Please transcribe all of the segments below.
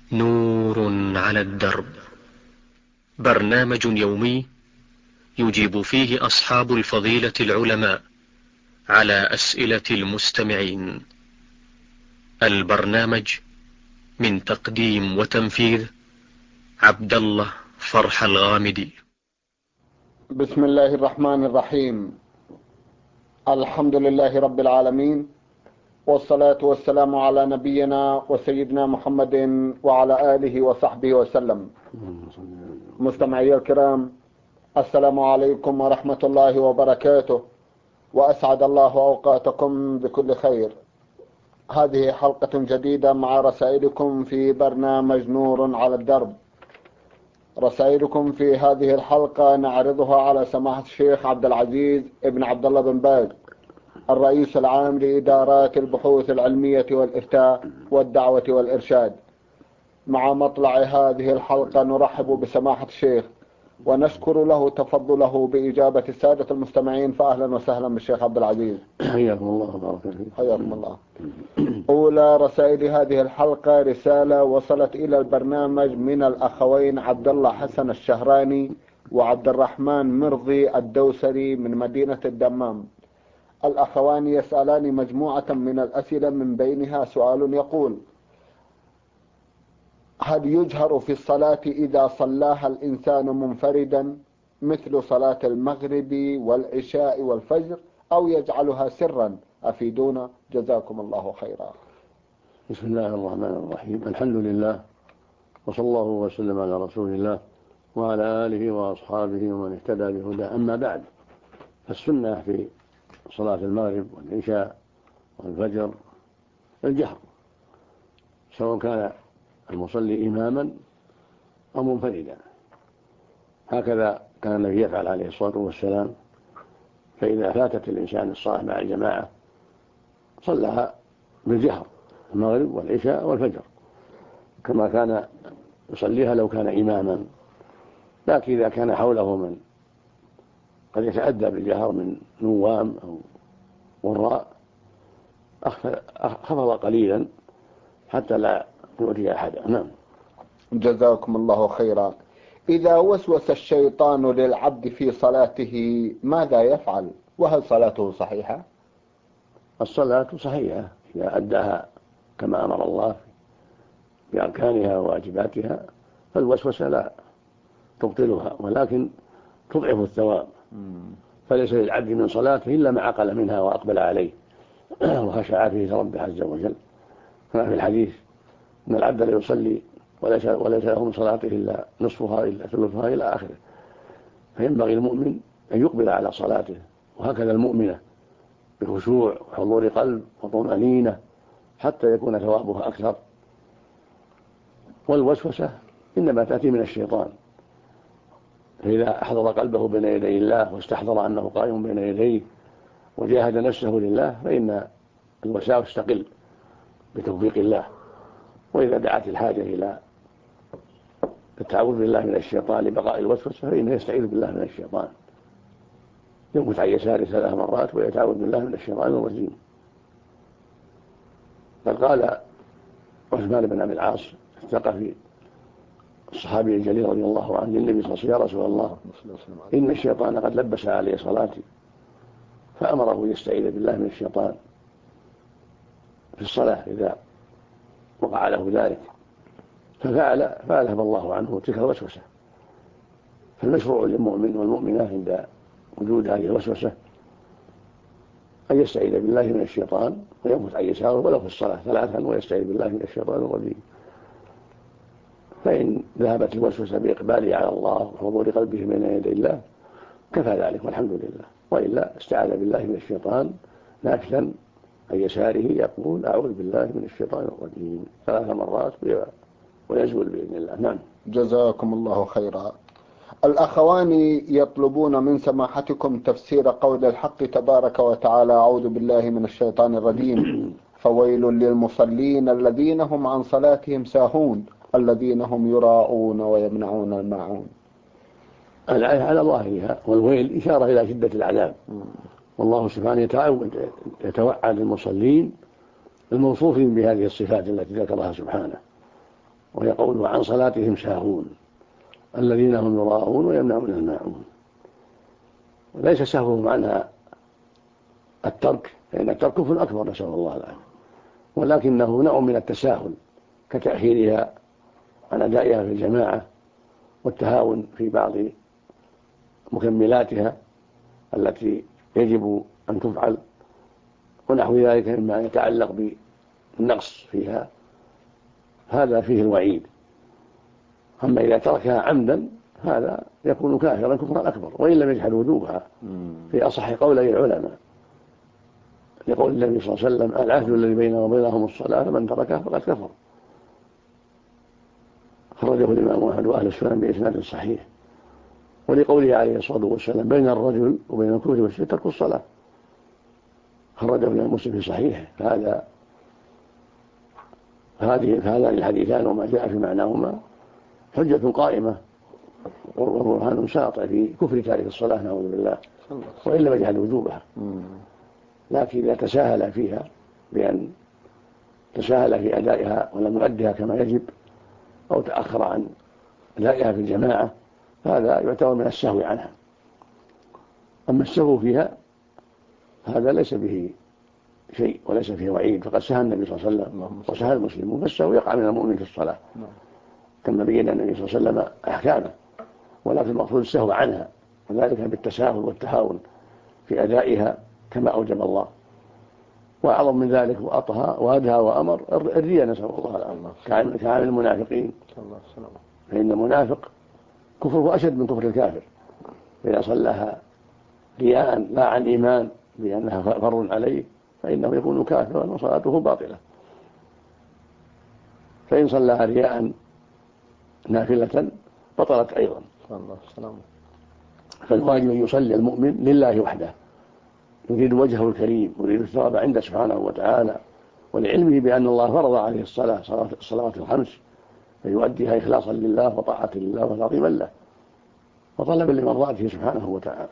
نور على الدرب، برنامج يومي يجيب فيه أصحاب الفضيلة العلماء على أسئلة المستمعين. البرنامج من تقديم وتنفيذ عبد الله فرح الغامدي. بسم الله الرحمن الرحيم. الحمد لله رب العالمين، والصلاة والسلام على نبينا وسيدنا محمد وعلى آله وصحبه وسلم. مستمعي الكرام، السلام عليكم ورحمة الله وبركاته، وأسعد الله أوقاتكم بكل خير. هذه حلقة جديدة مع رسائلكم في برنامج نور على الدرب. رسائلكم في هذه الحلقة نعرضها على سماحة الشيخ عبد العزيز ابن عبد الله بن باز، الرئيس العام لإدارات البحوث العلمية والإفتاء والدعوة والإرشاد. مع مطلع هذه الحلقة نرحب بسماحة الشيخ ونشكر له تفضله بإجابة السادة المستمعين، فأهلا وسهلا بالشيخ عبد العزيز. حياكم الله وبارك فيك. حياكم الله. أولى رسائل هذه الحلقة رسالة وصلت إلى البرنامج من الأخوين عبد الله حسن الشهراني وعبد الرحمن مرضي الدوسري من مدينة الدمام. الأخوان يسألان مجموعة من الأسئلة، من بينها سؤال يقول: هل يجهر في الصلاة إذا صلاها الإنسان منفردا مثل صلاة المغرب والعشاء والفجر، أو يجعلها سرا؟ أفيدونا جزاكم الله خيرا. بسم الله الرحمن الرحيم. الحمد لله، وصلى الله وسلم على رسول الله وعلى آله وأصحابه ومن اهتدى بهداه. أما بعد، فالسنة في صلاة المغرب والعشاء والفجر الجهر، سواء كان المصلي إماما أو منفردا. هكذا كان النبي يفعل عليه الصلاة والسلام، فإذا فاتت الإنسان الصلاة مع الجماعة صلىها بالجهر، المغرب والعشاء والفجر، كما كان يصليها لو كان إماما. لكن إذا كان حوله من قد يتأدى بالجهر من نوام أو وراء، خفض قليلا حتى لا يؤذي أحدا. نعم. جزاكم الله خيرا. إذا وسوس الشيطان للعبد في صلاته ماذا يفعل؟ وهل صلاته صحيحة؟ الصلاة صحيحة إذا أداها كما أمر الله بأركانها وواجباتها، فالوسوسة لا تبطلها ولكن تضعف الثواب. فليس للعبد من صلاته إلا ما عقل منها وأقبل عليه وخشع فيه ربه عز وجل. كما في الحديث أن العبد لا يصلي وليس له من صلاته إلا نصفها إلا ثلثها إلى آخره. فينبغي المؤمن أن يقبل على صلاته، وهكذا المؤمنة، بخشوع وحضور قلب وطمأنينة حتى يكون ثوابها أكثر. والوسوسة إنما تأتي من الشيطان، فإذا أحضر قلبه بين يدي الله واستحضر أنه قائم بين يديه وجاهد نفسه لله، فإن الوساوس تقل بتوفيق الله. وإذا دعت الحاجة إلى التعوذ بالله من الشيطان لبقاء الوسوسة، فإنه يستعيذ بالله من الشيطان، يمكث عن يساره 3 مرات ويتعوذ بالله من الشيطان الرجيم. قد قال عثمان بن أبي العاص الثقفي الصحابي الجليل رضي الله عنه للنبي صلى الله عليه وسلم: يا رسول الله، إن الشيطان قد لبس علي صلاتي. فأمره يستعيذ بالله من الشيطان في الصلاة إذا وقع له ذلك، ففعل فأذهب الله عنه تلك الوسوسة. فالمشروع للمؤمن والمؤمنة عند وجود هذه الوسوسة أن يستعيذ بالله من الشيطان وينفث عن يساره ولو في الصلاة 3 ويستعيذ بالله من الشيطان الرجيم. فإن ذهبت الوسوسة بإقباله على الله وحضور قلبه بين يدي الله كفى ذلك والحمد لله. وإلا استعاذ بالله من الشيطان نافثا عن يساره يقول: أعوذ بالله من الشيطان الرجيم 3 مرات ويزول بإذن الله. نعم. جزاكم الله خيرا. الأخوان يطلبون من سماحتكم تفسير قول الحق تبارك وتعالى: أعوذ بالله من الشيطان الرجيم، فويل للمصلين الذين هم عن صلاتهم ساهون الذين هم يراءون ويمنعون الماعون. الآية على ظاهرها، والويل إشارة إلى شدة العذاب. والله سبحانه يتوعد المصلين الموصوفين بهذه الصفات التي ذكرها سبحانه، وهي قوله عن صلاتهم ساهون الذين هم يراءون ويمنعون الماعون. ليس سهوهم عنها الترك، لأن الترك كفر أكبر نسأل الله العافية، ولكنه نوع من التساهل كتأخيرها عن أدائها في الجماعة والتهاون في بعض مكملاتها التي يجب أن تفعل ونحو ذلك مما يتعلق بالنقص فيها، هذا فيه الوعيد. أما إذا تركها عمدا هذا يكون كافرا كفرا أكبر وإن لم يجحد وجوبها في أصح قولي العلماء، لقول النبي صلى الله عليه وسلم العهد الذي بيننا وبينهم الصلاة فمن تركها فقد كفر. خرجه الإمام أحمد وأهل السنن بإسناد صحيح. ولقوله عليه الصلاة والسلام بين الرجل وبين الكفر والشرك ترك الصلاة، خرجه الإمام مسلم في صحيحه. هذان الحديثان وما جاء في معناهما حجة قائمة وبرهان ساطع في كفر تارك الصلاة نعوذ بالله وإن لم يجحد وجوبها. لكن إذا تساهل فيها بأن تساهل في أدائها ولم يؤدها كما يجب أو تأخر عن أدائها في الجماعة هذا يعتبر من السهو عنها. أما السهو فيها هذا ليس به شيء وليس فيه وعيد، فقد سهى النبي صلى الله عليه وسلم وسهى المسلمون، فالسهو يقع من المؤمن في الصلاة كما بين النبي صلى الله عليه وسلم أحكامه، ولكن المقصود السهو عنها وذلك بالتساهل والتهاون في أدائها كما أوجب الله. وأعظم من ذلك وأدهى وأمر الرياء نسأل الله العافية كعامل المنافقين، فإن المنافق كفره أشد من كفر الكافر، فإذا صلىها رياء لا عن إيمان لأنها فر عليه فإنه يكون كافرا وصلاته باطلة. فإن صلىها رياء نافلة بطلت أيضا. فالواجب أن يصلي المؤمن لله وحده يريد وجهه الكريم ويريد الثواب عنده سبحانه وتعالى، ولعلمه بأن الله فرض عليه الصلوات الخمس فيؤديها إخلاصا لله وطاعة لله وتعظيما له وطلبا لمرضاته سبحانه وتعالى.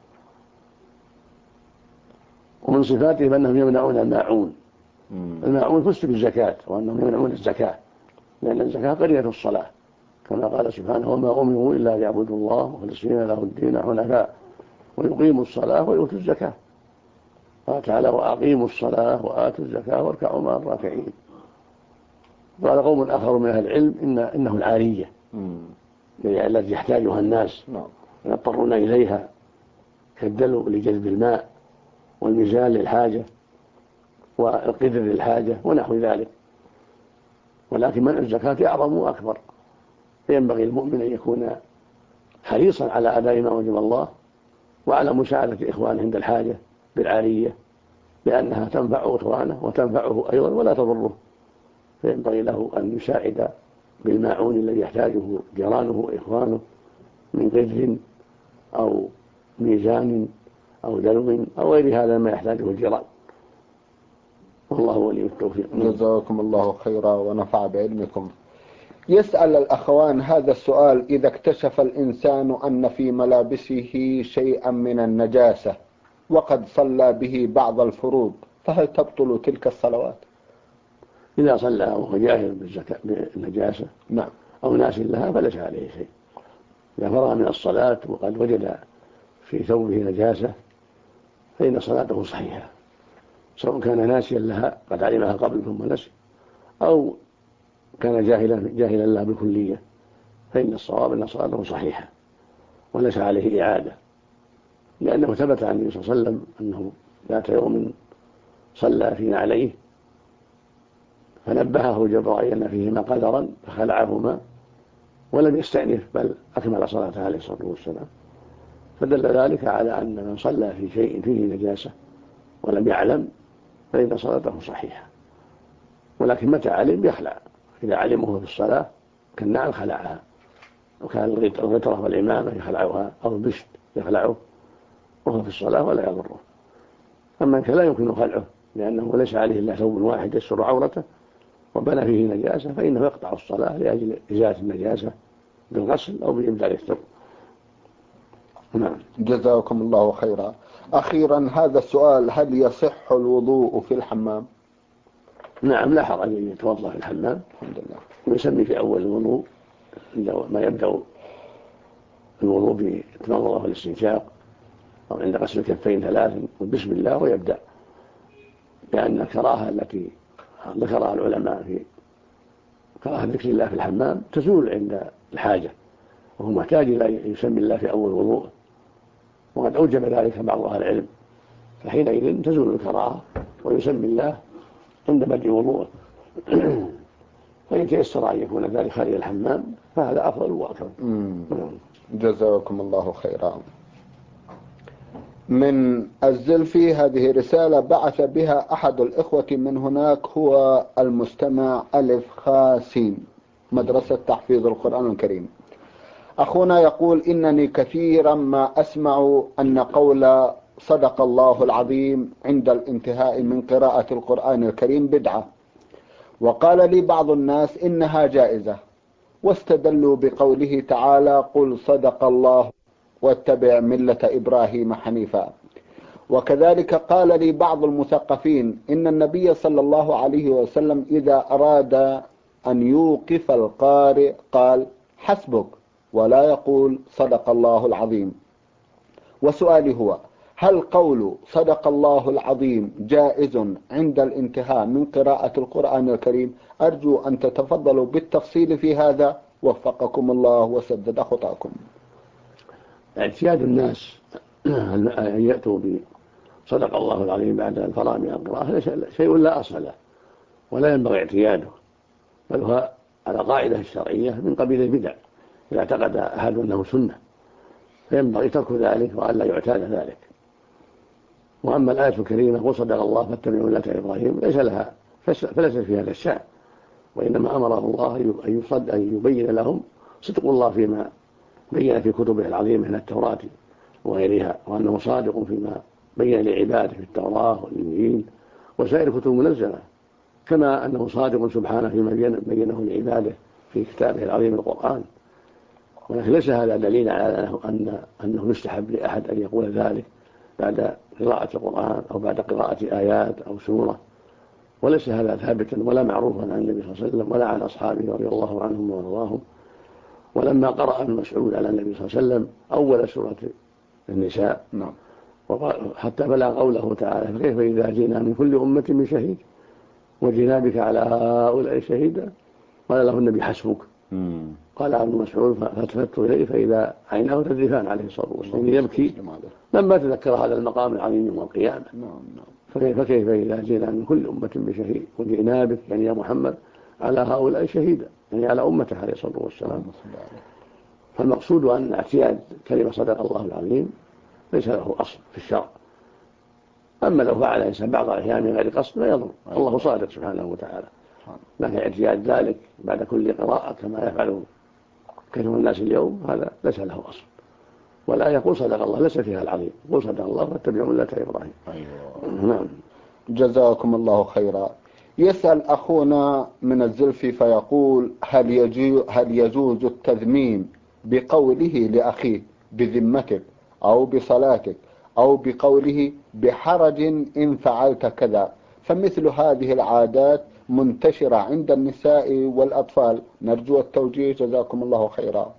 ومن صفاته بأنهم يمنعون الماعون. الماعون فسر بالزكاة وأنهم يمنعون الزكاة لأن الزكاة قرينة الصلاة كما قال سبحانه وما أمروا إلا ليعبدوا الله مخلصين له الدين حنفاء ويقيموا الصلاة ويؤتوا الزكاة. قال تعالى وأقيموا الصلاة وآتوا الزكاة واركعوا مع الراكعين. قال قوم آخر من أهل العلم إنه العارية التي يحتاجها الناس ويضطرون إليها كالدلو لجذب الماء والميزان للحاجة والقدر للحاجة ونحو ذلك. ولكن منع الزكاة أعظم وأكبر، فينبغي المؤمن أن يكون حريصا على أداء ما وجب الله وعلى مساعدة إخوانه عند الحاجة بالعارية لأنها تنفع إخوانه وتنفعه أيضا ولا تضره، فينبغي له أن يساعد بالماعون الذي يحتاجه جيرانه وإخوانه من قدر أو ميزان أو دلو أو غير هذا ما يحتاجه الجيران. والله ولي التوفيق. جزاكم الله خيرا ونفع بعلمكم. يسأل الأخوان هذا السؤال: إذا اكتشف الإنسان أن في ملابسه شيئا من النجاسة وقد صلى به بعض الفروض فهل تبطل تلك الصلوات؟ إذا صلى وهو جاهل بالنجاسة نعم أو ناس لها فليس عليه شيء. إذا فرغ من الصلاة وقد وجد في ثوبه نجاسة فإن صلاته صحيحة، سواء كان ناسيا لها قد علمها قبل ثم نسي أو كان جاهلا لها بالكلية، فإن الصواب أن صلاته صحيحة وليس عليه إعادة، لأنه ثبت عن النبي صلى الله عليه وسلم أنه ذات يوم صلى في نعليه فنبهه جبرائيل أن فيهما قدرا فخلعهما ولم يستأنف بل أكمل صلاته عليه الصلاة والسلام، فدل ذلك على أن من صلى في شيء فيه نجاسة ولم يعلم فإن صلاته صحيحة. ولكن متى علم يخلع، إذا علمه في الصلاة كالنعل خلعها، وكان الغترة والعمامة يخلعها أو البشت يخلعه وهو في الصلاة ولا يضره. أما أنك لا يمكن خلعه لأنه ليس عليه إلا ثوب واحد يستر عورته وبنى فيه نجاسة فإنه يقطع الصلاة لأجل إزالة النجاسة بالغسل أو بإبدال الثوب. نعم. جزاكم الله خيرا. أخيرا هذا السؤال: هل يصح الوضوء في الحمام؟ نعم لا حرج أن يتوضأ في الحمام. الحمد لله. ويسمي في أول الوضوء ما يبدأ الوضوء بالتمضمضة والاستنشاق أو عند غسل الكفين 3 بسم الله ويبدأ، لأن الكراهة التي ذكرها العلماء في كراهة ذكر الله في الحمام تزول عند الحاجة، وهو محتاج إلى يسمي الله في أول وضوء، وقد أوجب ذلك بعض أهل العلم، فحينئذ تزول الكراهة ويسمي الله عند بدء وضوءه. فإن تيسر أن يكون ذلك خارج الحمام فهذا أفضل وأكرم. جزاكم الله خيرا. من الزلفي هذه رسالة بعث بها أحد الإخوة من هناك، هو المستمع ألف خاسين، مدرسة تحفيظ القرآن الكريم. أخونا يقول: إنني كثيرا ما أسمع أن قول صدق الله العظيم عند الانتهاء من قراءة القرآن الكريم بدعة، وقال لي بعض الناس إنها جائزة، واستدلوا بقوله تعالى: قل صدق الله واتبع ملة إبراهيم حنيفا. وكذلك قال لي بعض المثقفين إن النبي صلى الله عليه وسلم إذا أراد أن يوقف القارئ قال: حسبك، ولا يقول صدق الله العظيم. وسؤالي هو: هل قول صدق الله العظيم جائز عند الانتهاء من قراءة القرآن الكريم؟ أرجو أن تتفضلوا بالتفصيل في هذا، وفقكم الله وسدد خطاكم. اعتياد الناس أن يأتوا بصدق الله العظيم بعد الفراغ من القراءة شيء لا أصل له ولا ينبغي اعتياده، بل هو على قاعدة الشرعية من قبيل البدع إذا اعتقد أحد أنه سنة، فينبغي ترك ذلك وأن لا يعتاد ذلك. وأما الآية الكريمة قل صدق الله فاتبعوا ملة إبراهيم فليس في هذا الشأن، وإنما أمره الله أن يبين لهم صدق الله فيما بين في كتبه العظيمة من التوراة وغيرها، وأنه صادق فيما بين لعباده في التوراة والإنجيل وسائر الكتب المنزلة، كما أنه صادق سبحانه فيما بينه لعباده في كتابه العظيم القرآن. ولكن ليس هذا دليل على أنه يستحب لأحد أن يقول ذلك بعد قراءة القرآن أو بعد قراءة آيات أو سورة، وليس هذا ثابتا ولا معروفا عن النبي صلى الله عليه وسلم ولا عن أصحابه رضي الله عنهم وارضاهم. ولما قرأ ابن مسعود على النبي صلى الله عليه وسلم أول سورة النساء حتى بلغ قوله تعالى: فكيف إذا جئنا من كل أمة من شهيد وجئنا بك على هؤلاء شهيدا، قال له النبي: حسبك. قال ابن مسعود: فالتفت إليه فإذا عيناه تذرفان عليه الصلاة والسلام يبكي لما تذكر هذا المقام العظيم يوم القيامة. فكيف إذا جئنا من كل أمة بشهيد وجئنا بك يعني يا محمد على هؤلاء شهيدا، يعني على أمته عليه الصلاة والسلام. فالمقصود أن اعتياد كلمة صدق الله العظيم ليس له أصل في الشرع، أما لو فعل الإنسان بعض الأحيان من غير قصد لا يضر، الله صادق سبحانه وتعالى. لكن اعتياد ذلك بعد كل قراءة كما يفعل كثير من الناس اليوم هذا ليس له أصل، ولا يقول صدق الله ليس فيها العظيم، يقول صدق الله واتبعوا ملة إبراهيم. نعم. جزاكم الله خيرا. يسأل أخونا من الزلفي فيقول: هل يجوز التذميم بقوله لأخيه بذمتك أو بصلاتك، أو بقوله بحرج إن فعلت كذا؟ فمثل هذه العادات منتشرة عند النساء والأطفال، نرجو التوجيه جزاكم الله خيرا.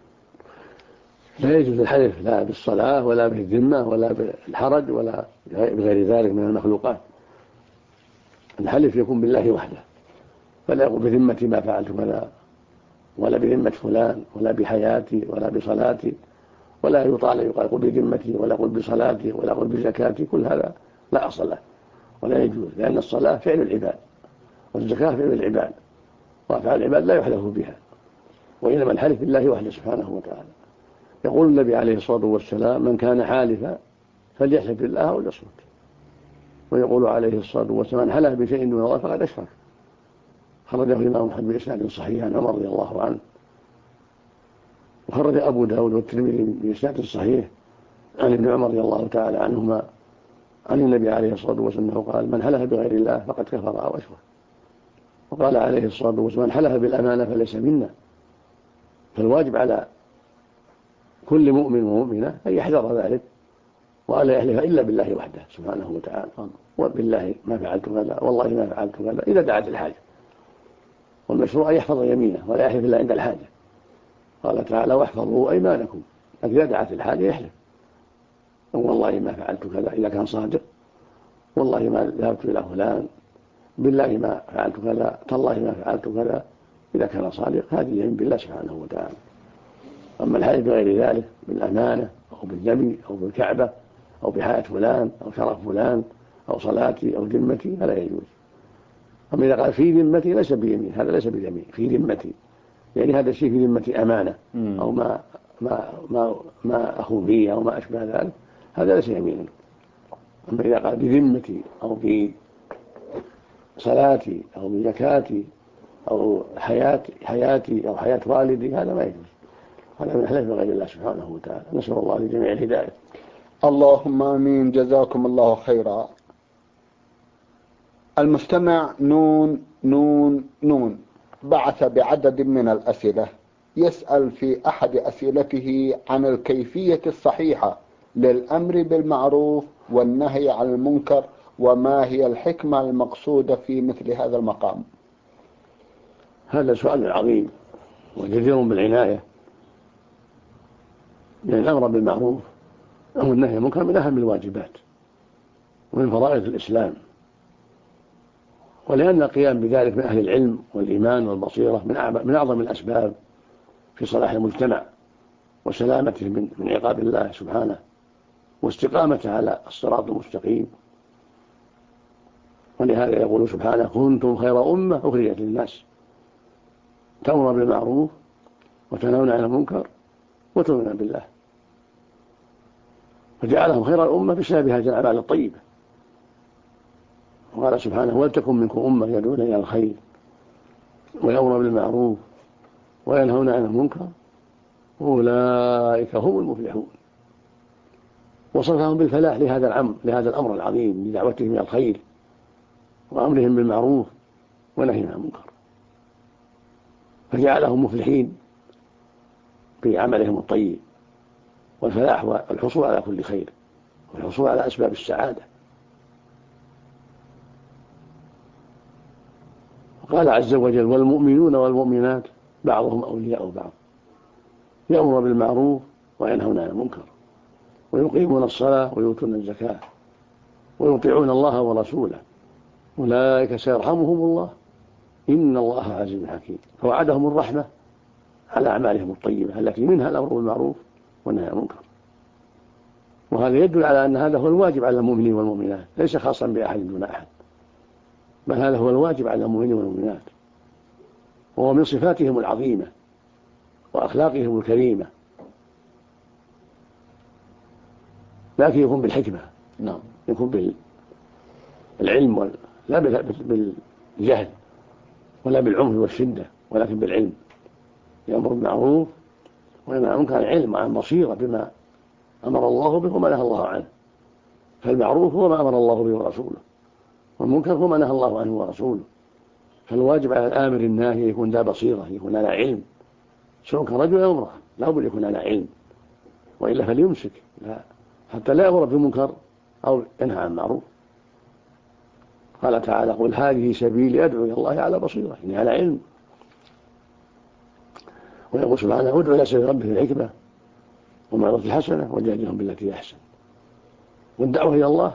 لا يجوز الحلف لا بالصلاة ولا بالذمة ولا بالحرج ولا بغير ذلك من المخلوقات. الحلف يكون بالله وحده، فلا يقول بذمتي ما فعلت كذا ولا بذمة فلان ولا بحياتي ولا بصلاتي، ولا يطالب يقول بذمتي ولا يقول بصلاتي ولا يقول بزكاتي، كل هذا لا أصل له ولا يجوز، لأن الصلاة فعل العباد والزكاة فعل العباد، وأفعال العباد لا يحلف بها، وإنما الحلف بالله وحده سبحانه وتعالى. يقول النبي عليه الصلاة والسلام: من كان حالفا فليحلف بالله أو ليصمت. ويقول عليه الصلاة والسلام: من حلف بشيء دون الله فقد أشرك. خرجه الإمام أحمد بإسناد صحيح عن عمر رضي الله عنه، وخرج أبو داود والترمذي بإسناد صحيح عن ابن عمر رضي الله تعالى عنهما عن النبي عليه الصلاة والسلام قال: من حلف بغير الله فقد كفر أو أشرك. وقال عليه الصلاة والسلام: من حلف بالأمانة فليس منا. فالواجب على كل مؤمن ومؤمنة أن يحذر ذلك وألا يحلف إلا بالله وحده سبحانه وتعالى، وبالله ما فعلت كذا والله ما فعلت كذا إذا دعت الحاجة. والمشروع أن يحفظ يمينه ولا يحلف إلا عند الحاجة. قال تعالى واحفظوا أيمانكم، إذا دعت الحاجة يحلف، والله ما فعلت كذا إذا كان صادق، والله ما ذهبت إلى فلان، بالله ما فعلت كذا، تالله ما فعلت كذا إذا كان صادق. هذه يمين بالله سبحانه وتعالى. أما الحلف بغير ذلك بالأمانة أو بالنبي أو بالكعبة أو بحياة فلان أو شرف فلان أو صلاتي أو ذمتي فلا يجوز. أما إذا قال في ذمتي ليس بيمين، هذا ليس بيمين، في ذمتي يعني هذا الشيء في ذمتي أمانة أو ما أخون فيه أو ما أشبه ذلك، هذا ليس يمينا. أما إذا قال بذمتي أو بصلاتي أو بزكاتي أو حياتي أو حياة والدي، هذا ما يجوز، هذا من حلف بغير الله سبحانه وتعالى. نسأل الله لجميع الهداية. اللهم آمين. جزاكم الله خيرا. المستمع نون بعث بعدد من الأسئلة، يسأل في أحد أسئلته عن الكيفية الصحيحة للأمر بالمعروف والنهي عن المنكر، وما هي الحكمة المقصودة في مثل هذا المقام. هذا سؤال عظيم وجدير بالعناية، لأن الأمر بالمعروف والنهي عن المنكر من أهم الواجبات ومن فرائض الإسلام، ولأن القيام بذلك من أهل العلم والإيمان والبصيرة من أعظم الأسباب في صلاح المجتمع وسلامته من عقاب الله سبحانه واستقامته على الصراط المستقيم. ولهذا يقول سبحانه كنتم خير أمة أخرجت للناس تأمرون بالمعروف وتنهون عن المنكر وتؤمنون بالله، فجعلهم خير الأمة بسبب هذه الأعمال الطيبة. وقال سبحانه ولتكن منكم أمة يدعون إلى الخير ويأمرون بالمعروف وينهون عن المنكر أولئك هم المفلحون. وصفهم بالفلاح لهذا الأمر العظيم لدعوتهم إلى الخير وأمرهم بالمعروف ونهيهم عن المنكر، فجعلهم مفلحين بعملهم الطيب والفلاح والحصول على كل خير والحصول على أسباب السعادة. قال عز وجل والمؤمنون والمؤمنات بعضهم أولياء بعض يأمر بالمعروف وينهون عن المنكر ويقيمون الصلاة ويؤتون الزكاة ويطيعون الله ورسوله أولئك سيرحمهم الله إن الله عزيز حكيم. فوعدهم الرحمة على أعمالهم الطيبة التي منها الأمر بالمعروف والنهي عن المنكر. وهذا يدل على أن هذا هو الواجب على المؤمنين والمؤمنات، ليس خاصا بأحد دون أحد، بل هذا هو الواجب على المؤمنين والمؤمنات، وهو من صفاتهم العظيمة وأخلاقهم الكريمة، لكن يكون بالحكمة، يكون بالعلم لا بالجهل ولا بالعنف والشدة، ولكن بالعلم. يأمر بالمعروف وينهى عن المنكر عن علم وعن بصيرة بما أمر الله به وما نهى الله عنه. فالمعروف هو ما أمر الله به ورسوله، والمنكر هو ما نهى الله عنه ورسوله. فالواجب على الآمر الناهي يكون ذا بصيرة، يكون على علم، سواء كان رجل أو امرأة لا بد يكون على علم، وإلا فليمسك حتى لا يأمر بالمنكر أو ينهى عن المعروف. قال تعالى قل هذه سبيلي أدعو إلى الله على بصيرة، يعني على علم. ويقول سبحانه ادعو إلى سبيل ربك بالحكمة والموعظة الحسنة وجادلهم بالتي أحسن. والدعوة إلى الله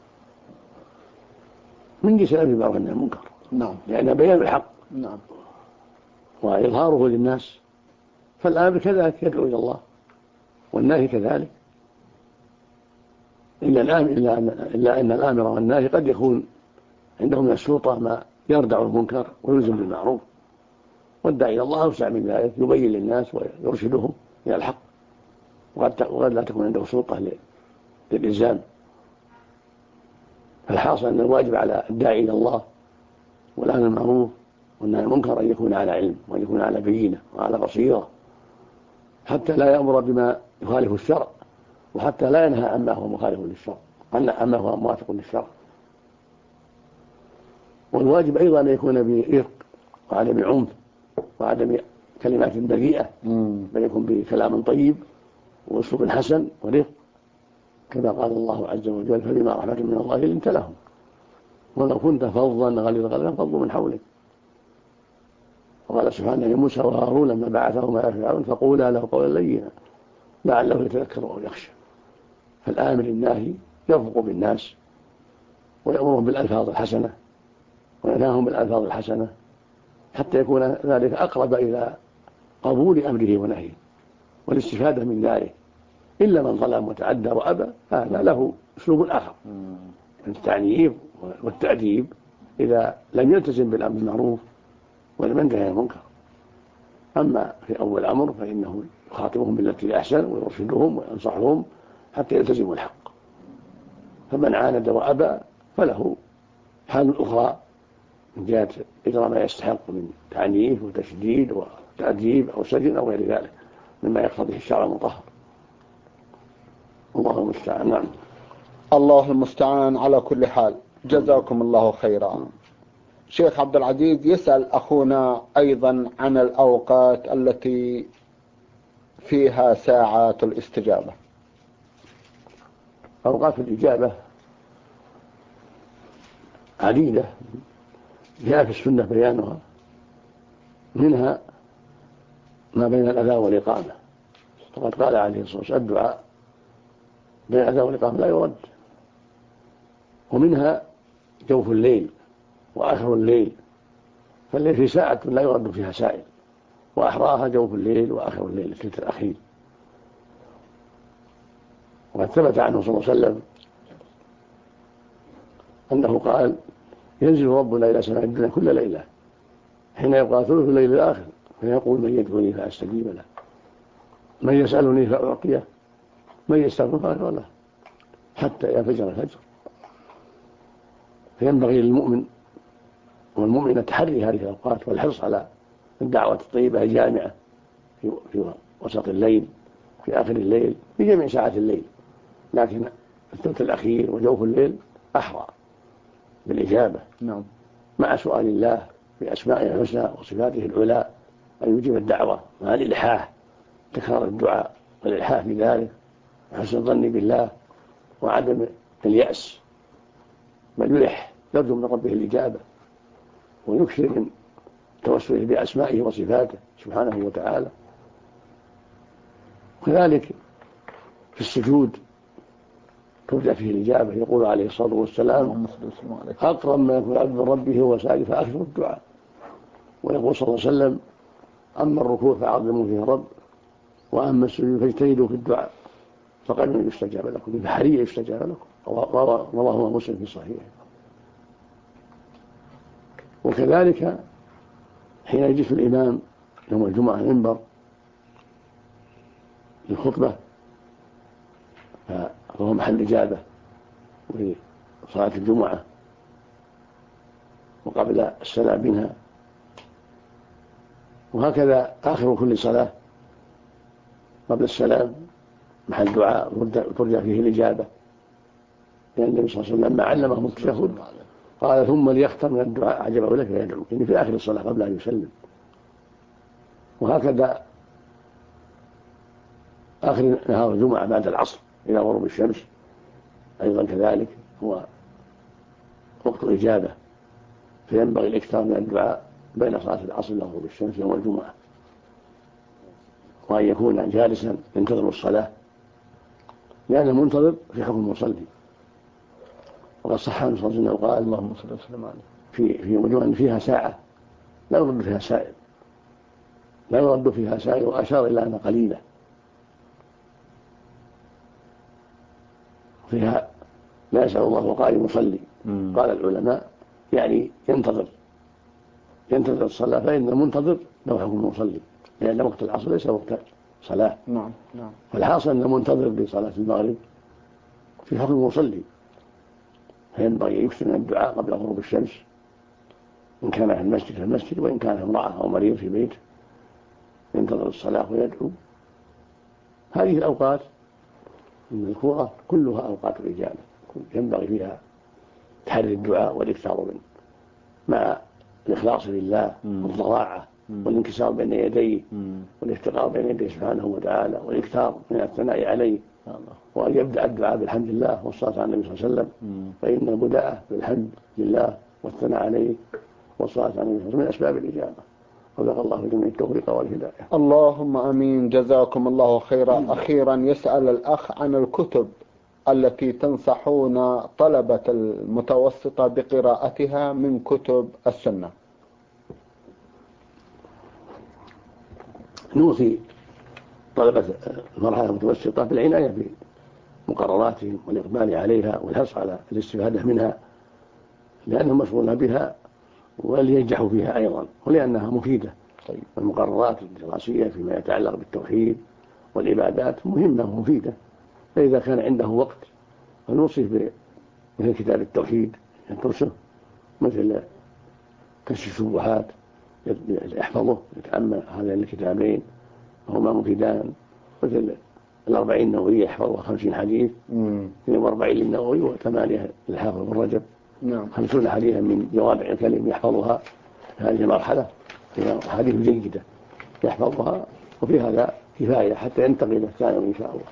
من جنس الأمر بالمعروف والنهي عن المنكر، لأن بيان الحق وإظهاره للناس. فالآمر كذلك يدعو إلى الله والناهي كذلك، إلا أن الآمر والناهي قد يكون عندهم من السلطة ما يردع المنكر ويلزم بالمعروف، والداعي إلى الله أوسع من ذلك، يبين للناس ويرشدهم إلى الحق، وقد لا تكون عنده سلطة للإلزام. فالحاصل أن الواجب على الداعي إلى الله والأمر بالمعروف والنهي عن المنكر أن يكون على علم وأن يكون على بينة وعلى بصيرة، حتى لا يأمر بما يخالف الشرع، وحتى لا ينهى عما هو مخالف للشرع، عما هو موافق للشرع. والواجب أيضا أن يكون برفق وعدم عنف وعدم كلمات بذيئة، بل يكون بكلام طيب وأسلوب حسن ورفق، كما قال الله عز وجل فبما رحمة من الله لنت لهم ولو كنت فظا غليظ القلب فانفضوا من حولك. وقال سبحانه لموسى وهارون لما بعثهما إلى فرعون فقولا له قولا لينا لعله يتذكر أو يخشى. فالآمر الناهي يرفق بالناس ويأمرهم بالألفاظ الحسنة وينهاهم بالألفاظ الحسنة حتى يكون ذلك أقرب إلى قبول أمره ونهيه والاستفادة من ذلك. إلا من ظلم وتعدى وأبى هذا له أسلوب آخر من التعنيف والتأديب إذا لم يلتزم بالأمر بالمعروف ولم ينتهي عن المنكر. أما في أول الأمر فإنه يخاطبهم بالتي أحسن ويرشدهم وينصحهم حتى يلتزموا الحق. فمن عاند وأبى فله حال أخرى من جهة إجراء ما يستحق من تعنيف وتشديد وتأديب أو سجن أو غير ذلك مما يقتضيه الشرع المطهر. الله المستعان. نعم. الله المستعان على كل حال. جزاكم الله خيرا. شيخ عبد العزيز يسأل أخونا أيضا عن الأوقات التي فيها ساعات الاستجابة. أوقات الإجابة عديدة جاء في السنة بيانها، منها ما بين الأذان والإقامة، وقد قال عليه الصلاة والسلام الدعاء بين الأذان والإقامة لا يرد. ومنها جوف الليل وآخر الليل، فالليل في ساعة لا يرد فيها سائل، وأحراها جوف الليل وآخر الليل الثلث الأخير. وقد ثبت عنه صلى الله عليه وسلم أنه قال ينزل ربنا إلى سماء الدنيا كل ليلة حين يبقى ثلث الليل الآخر فيقول من يدعوني فأستجيب له، من يسألني فأعطيه، من يستغفر فأغفر له، حتى ينفجر الفجر. فينبغي للمؤمن والمؤمنة تحري هذه الأوقات والحرص على الدعوة الطيبة الجامعة في وسط الليل في آخر الليل في جميع ساعات الليل، لكن الثلث الأخير وجوف الليل أحرى بالإجابة. نعم. مع سؤال الله بأسمائه الحسنى وصفاته العلى أن يجيب الدعوة مع الإلحاح، تكرار الدعاء والإلحاح في ذلك وحسن الظن بالله وعدم اليأس، بل يلح يرجو من ربه الإجابة ويكثر من توسله بأسمائه وصفاته سبحانه وتعالى. وكذلك في السجود ترجى فيه الإجابة. يقول عليه الصلاة والسلام أقرب ما يكون عبد من ربه هو ساجد فأكثر الدعاء. ويقول صلى الله عليه وسلم أما الركوع فعظموا فيه رب وأما السجود فاجتهدوا في الدعاء فقد يستجاب لكم بحري يستجاب لكم. رواه مسلم في صحيحه. وكذلك حين يجلس الإمام يوم الجمعة المنبر للخطبة فهو محل إجابة لصلاة الجمعة وقبل السلام منها، وهكذا آخر كل صلاة قبل السلام محل دعاء ترجى فيه الإجابة، لأن النبي صلى الله عليه وسلم لما علمهم التشهد قال ثم ليختم من الدعاء عجبه لك فيدعو، يعني في آخر الصلاة قبل أن يسلم. وهكذا آخر نهار الجمعة بعد العصر إلى غروب الشمس أيضا كذلك هو وقت الإجابة، فينبغي الإكثار من الدعاء بين صلاة العصر إلى غروب الشمس يوم الجمعة، وأن يكون جالسا ينتظر الصلاة لأنه منتظر في حكم المصلي. وقد صح عنه صلى الله عليه وسلم قال اللهم صل وسلم عليه في يوم الجمعة فيها ساعة لا يرد فيها سائل، لا يرد فيها سائل، وأشار إلى أن قليلة فيها لا يسأل الله وقائم يصلي. قال العلماء يعني ينتظر الصلاة، فإن المنتظر له حكم المصلي، لأن وقت العصر ليس وقت صلاة. نعم. فالحاصل أن المنتظر لصلاة المغرب في حكم المصلي، فينبغي يكثر من الدعاء قبل غروب الشمس إن كان في المسجد في المسجد، وإن كان امرأة أو مريض في بيته ينتظر الصلاة ويدعو. هذه الأوقات المذكورة كلها أوقات الإجابة، ينبغي فيها تحري الدعاء والإكثار منه مع الإخلاص لله والضراعة والانكسار بين يديه والافتقار بين يديه سبحانه وتعالى والإكثار من الثناء عليه، وأن يبدأ الدعاء بالحمد لله والصلاة على النبي صلى الله عليه وسلم، فإن البداءة بالحمد لله والثناء عليه والصلاة على النبي صلى الله عليه وسلم من أسباب الإجابة. وفق الله الجميع التوفيق والهداية. اللهم امين، جزاكم الله خيرا. اخيرا يسأل الاخ عن الكتب التي تنصحون طلبة المتوسطة بقراءتها من كتب السنة. نوصي طلبة المرحلة المتوسطة بالعناية بمقرراتهم والإقبال عليها والحرص على الاستفادة منها، لأنهم مشغولون بها ولينجحوا فيها أيضا، ولأنها مفيدة. المقررات الدراسية فيما يتعلق بالتوحيد والعبادات مهمة ومفيدة، فإذا كان عنده وقت فنوصي مثل كتاب التوحيد يدرسه، مثل كشف الشبهات يحفظه يتأمل هذين الكتابين هما مفيدان، مثل 40 النووية يحفظها 50 حديث، 42 للنووي و8 للحافظ بن رجب، 50 حديثا من جوامع الكلم يحفظها في هذه المرحلة، حديث جيدة يحفظها، وفي هذا كفاية حتى ينتقل الثانوي إن شاء الله.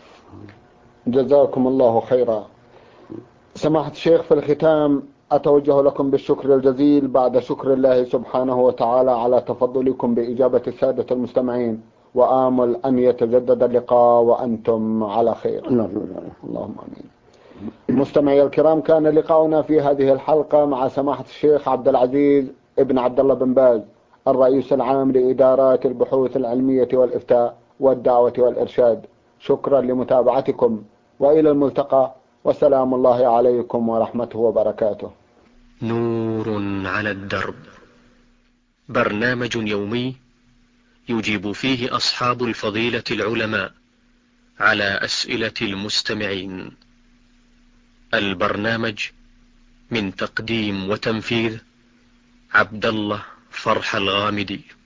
جزاكم الله خيرا. سماحة الشيخ، في الختام أتوجه لكم بالشكر الجزيل بعد شكر الله سبحانه وتعالى على تفضلكم بإجابة السادة المستمعين، وآمل أن يتجدد اللقاء وأنتم على خير. اللهم آمين. مستمعي الكرام، كان لقاؤنا في هذه الحلقة مع سماحة الشيخ عبد العزيز ابن عبد الله بن باز، الرئيس العام لإدارات البحوث العلمية والإفتاء والدعوة والإرشاد. شكرا لمتابعتكم، وإلى الملتقى، وسلام الله عليكم ورحمته وبركاته. نور على الدرب، برنامج يومي يجيب فيه أصحاب الفضيلة العلماء على أسئلة المستمعين. البرنامج من تقديم وتنفيذ عبد الله فرح الغامدي.